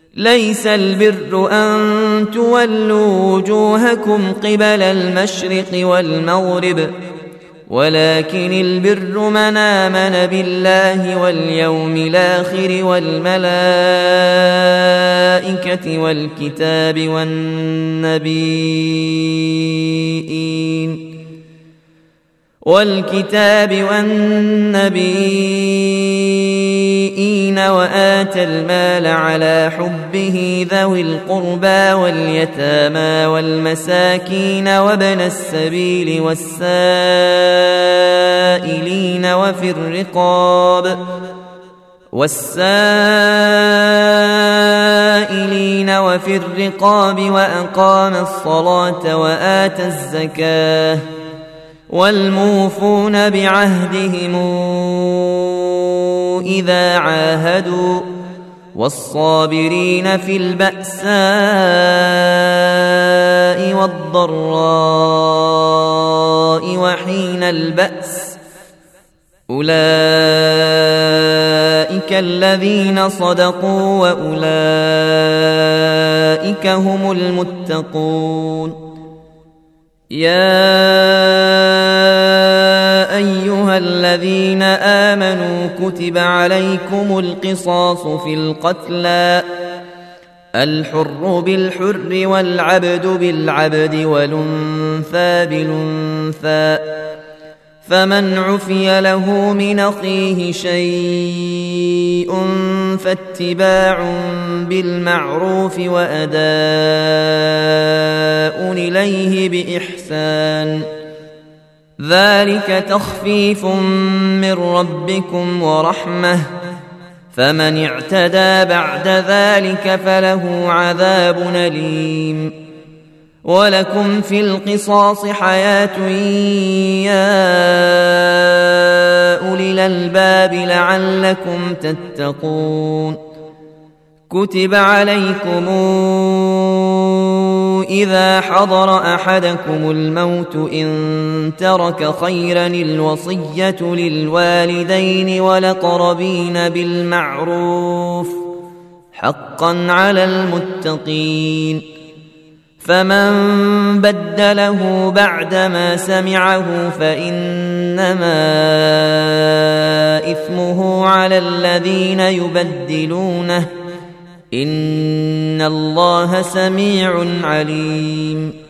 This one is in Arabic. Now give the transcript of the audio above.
ليس البر أن تولوا وجوهكم قبل المشرق والمغرب ولكن البر من آمن بالله واليوم الآخر والملائكة والكتاب والنبيين وآتى المال على حبه ذوي القربى واليتامى والمساكين وابن السبيل والسائلين وفي الرقاب وأقام الصلاة وآتى الزكاة والموفون بعهدهم إذا عاهدوا والصابرين في البأساء والضراء وحين البأس أولئك الذين صدقوا وأولئك هم المتقون. يا أيها الذين آمنوا كتب عليكم القصاص في القتلى الحر بالحر والعبد بالعبد والأنثى بالأنثى فمن عفي له من أخيه شيء فاتباع بالمعروف وأداء إليه بإحسان ذلك تخفيف من ربكم ورحمة فمن اعتدى بعد ذلك فله عذاب أليم. ولكم في القصاص حياة يا أولي الألباب لعلكم تتقون. كتب عليكم إذا حضر أحدكم الموت إن ترك خيرا الوصية للوالدين والأقربين بالمعروف حقا على المتقين. فمن بدله بعدما سمعه فإنما إثمه على الذين يبدلونه إن الله سميع عليم.